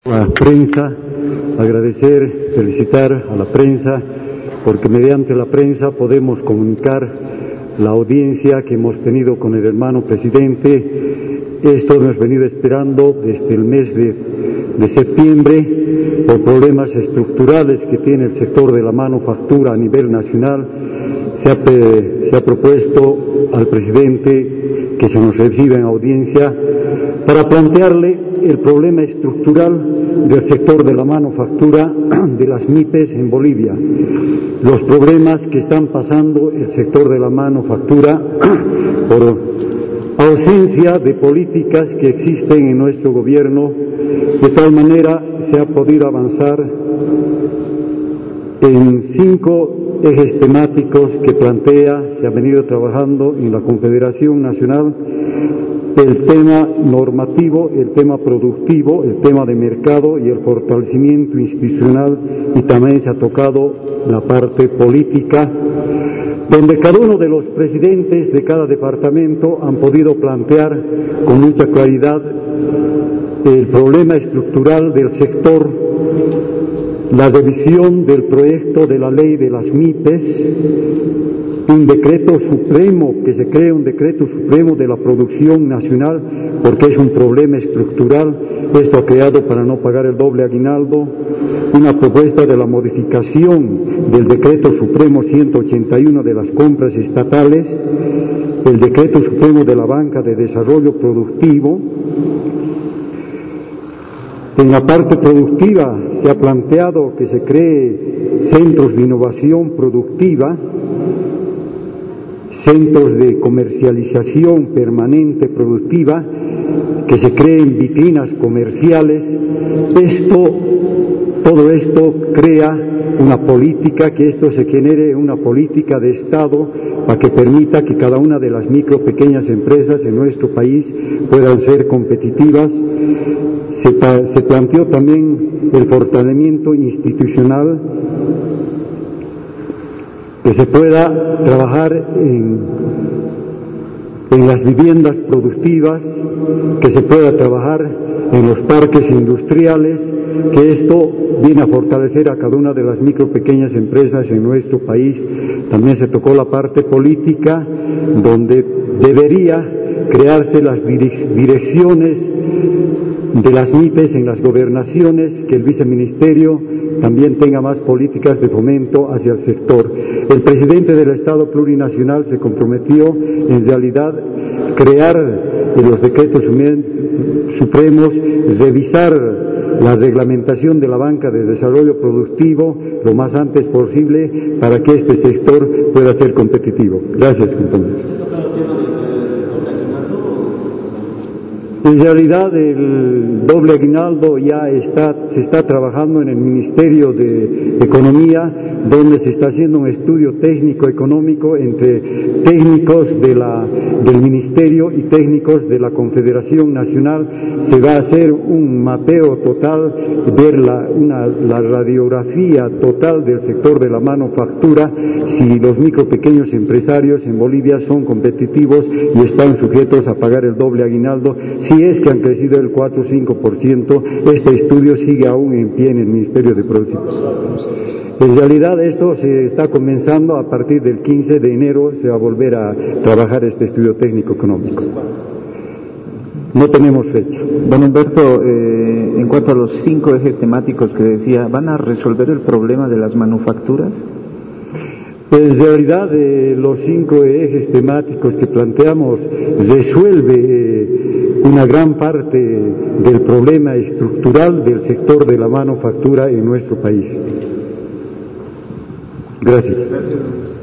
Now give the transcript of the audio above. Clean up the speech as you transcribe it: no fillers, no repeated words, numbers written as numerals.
A la prensa, agradecer, felicitar a la prensa, porque mediante la prensa podemos comunicar la audiencia que hemos tenido con el hermano presidente. Esto hemos venido esperando desde el mes de septiembre por problemas estructurales que tiene el sector de la manufactura a nivel nacional. Se ha propuesto al presidente que se nos reciba en audiencia para plantearle el problema estructural del sector de la manufactura de las MIPES en Bolivia, los problemas que están pasando el sector de la manufactura por ausencia de políticas que existen en nuestro gobierno. De tal manera se ha podido avanzar en 5 ejes temáticos que se ha venido trabajando en la Confederación Nacional: el tema normativo, el tema productivo, el tema de mercado y el fortalecimiento institucional, y también se ha tocado la parte política, donde cada uno de los presidentes de cada departamento han podido plantear con mucha claridad el problema estructural del sector, la revisión del proyecto de la ley de las MIPES, un decreto supremo, que se cree un decreto supremo de la producción nacional, porque es un problema estructural. Esto ha creado para no pagar el doble aguinaldo, una propuesta de la modificación del decreto supremo 181 de las compras estatales, el decreto supremo de la banca de desarrollo productivo. En la parte productiva se ha planteado que se cree centros de innovación productiva, centros de comercialización permanente productiva, que se creen vitrinas comerciales. Todo esto crea una política, que esto se genere una política de Estado para que permita que cada una de las micro, pequeñas empresas en nuestro país puedan ser competitivas. Se planteó también el fortalecimiento institucional, que se pueda trabajar en las viviendas productivas, que se pueda trabajar en los parques industriales, que esto viene a fortalecer a cada una de las micro, pequeñas empresas en nuestro país. También se tocó la parte política, donde debería crearse las direcciones de las MIPES en las gobernaciones, que el viceministerio también tenga más políticas de fomento hacia el sector. El presidente del Estado plurinacional se comprometió en realidad crear los decretos supremos, revisar la reglamentación de la banca de desarrollo productivo lo más antes posible para que este sector pueda ser competitivo. Gracias, compañeros. En realidad el doble aguinaldo ya se está trabajando en el Ministerio de Economía, donde se está haciendo un estudio técnico económico entre técnicos del Ministerio y técnicos de la Confederación Nacional. Se va a hacer un mapeo total, ver la radiografía total del sector de la manufactura, si los micro pequeños empresarios en Bolivia son competitivos y están sujetos a pagar el doble aguinaldo. Si es que han crecido el 4 o 5%, este estudio sigue aún en pie en el Ministerio de Producción. En realidad esto se está comenzando a partir del 15 de enero, se va a volver a trabajar este estudio técnico económico. No tenemos fecha. Don Humberto, en cuanto a los 5 ejes temáticos que decía, ¿van a resolver el problema de las manufacturas? En realidad los 5 ejes temáticos que planteamos resuelve una gran parte del problema estructural del sector de la manufactura en nuestro país. Gracias.